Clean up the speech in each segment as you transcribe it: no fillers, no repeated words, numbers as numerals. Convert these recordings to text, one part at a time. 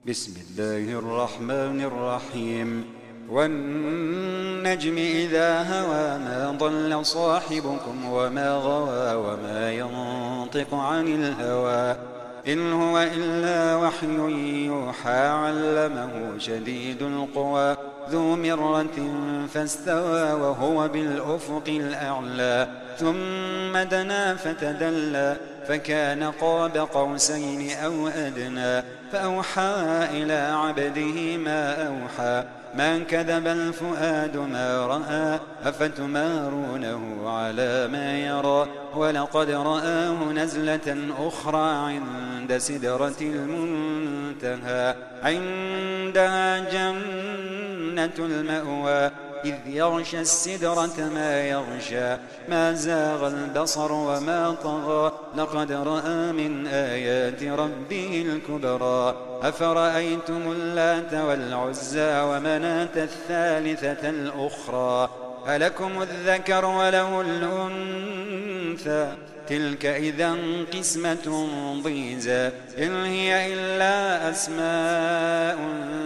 بسم الله الرحمن الرحيم. والنجم إذا هوى ما ضل صاحبكم وما غوى وما ينطق عن الهوى إن هو إلا وحي يوحى علمه شديد القوى ذو مرة فاستوى وهو بالأفق الأعلى ثم دنا فتدلى فكان قاب قوسين أو أدنى فأوحى إلى عبده ما أوحى ما كذب الفؤاد ما رأى أفتمارونه على ما يرى ولقد رآه نزلة أخرى عند سدرة المنتهى عندها جنة المأوى إذ يغشى السدرة ما يغشى ما زاغ البصر وما طغى لقد رأى من آيات ربه الكبرى أفرأيتم اللات والعزى ومناة الثالثة الأخرى ألكم الذكر وله الأنثى تلك إذا قسمة ضيزى إن هي إلا أسماء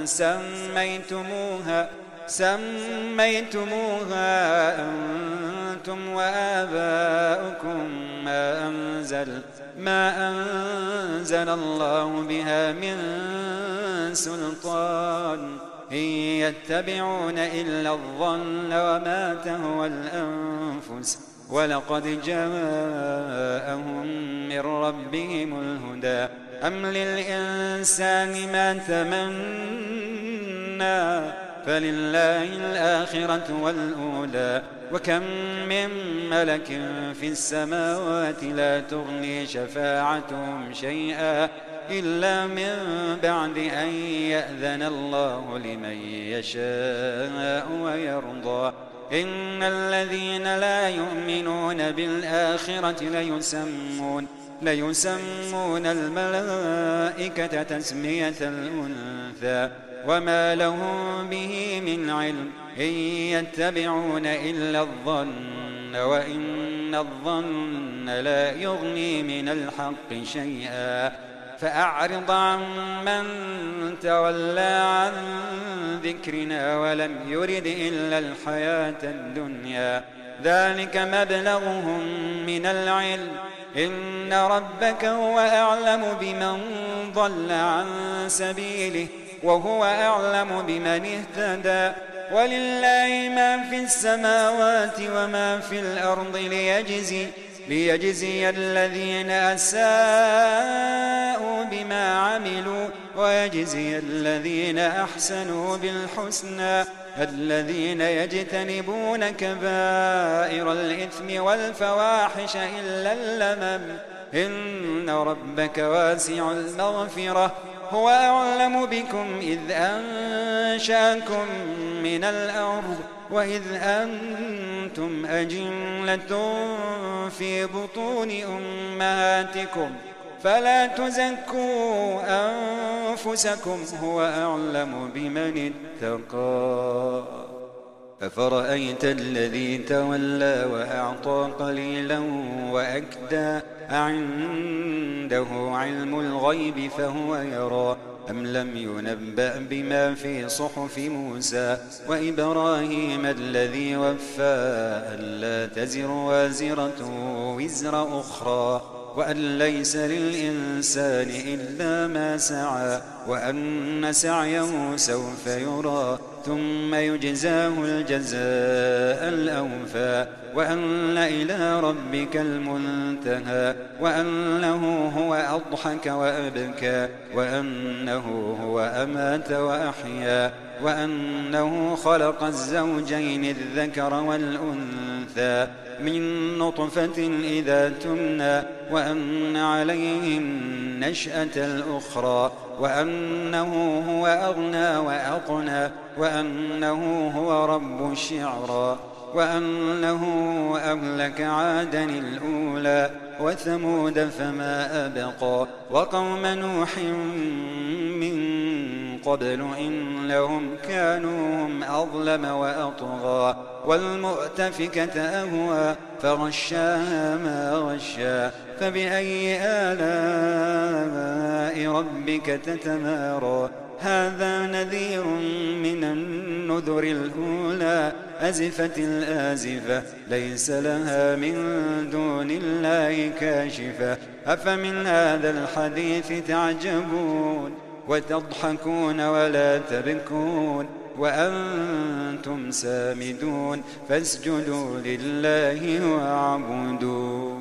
سميتموها أنتم وآباؤكم ما أنزل الله بها من سلطان إن يتبعون إلا الظن وما تهوى الأنفس ولقد جاءهم من ربهم الهدى أم للإنسان ما تمنى فلله الآخرة والأولى وكم من ملك في السماوات لا تغني شفاعتهم شيئا إلا من بعد أن يأذن الله لمن يشاء ويرضى إن الذين لا يؤمنون بالآخرة ليسمون الملائكة تسمية الأنثى وما لهم به من علم إن يتبعون إلا الظن وإن الظن لا يغني من الحق شيئا فأعرض عن من تولى عن ذكرنا ولم يرد إلا الحياة الدنيا ذلك مبلغهم من العلم إن ربك هو أعلم بمن ضل عن سبيله وهو أعلم بمن اهتدى ولله ما في السماوات وما في الأرض ليجزي الذين أساءوا بما عملوا ويجزي الذين أحسنوا بالحسنى الذين يجتنبون كبائر الإثم والفواحش إلا اللمم إن ربك واسع المغفرة هو أعلم بكم إذ أنشأكم من الأرض وإذ أنتم أجنة في بطون أمهاتكم فلا تزكوا أنفسكم هو أعلم بمن اتقى أفرأيت الذي تولى وأعطى قليلا وأكدى أعنده علم الغيب فهو يرى أم لم ينبأ بما في صحف موسى وإبراهيم الذي وفى ألا تزر وازرة وزر أخرى وأن ليس للإنسان إلا ما سعى وأن سعيه سوف يرى ثم يجزاه الجزاء الأوفى وأن إلى ربك المنتهى وأنه هو أضحك وأبكى وأنه هو أمات وأحيا وأنه خلق الزوجين الذكر والأنثى من نطفة إذا تمنى وأن عليه النشأة الأخرى وأنه هو أغنى وأقنى وأنه هو رب الشعرى وأنه أهلك عادا الأولى وثمود فما أبقى وقوم نوح من قبل إنهم كانوا هم أظلم وأطغى والمؤتفكة أهوى فغشاها ما غشى فبأي آلاء ربك تتمارى هذا نذير من النذر الأولى أزفت الآزفة ليس لها من دون الله كاشفة أفمن هذا الحديث تعجبون وتضحكون ولا تبكون وأنتم سامدون فاسجدوا لله واعبدوا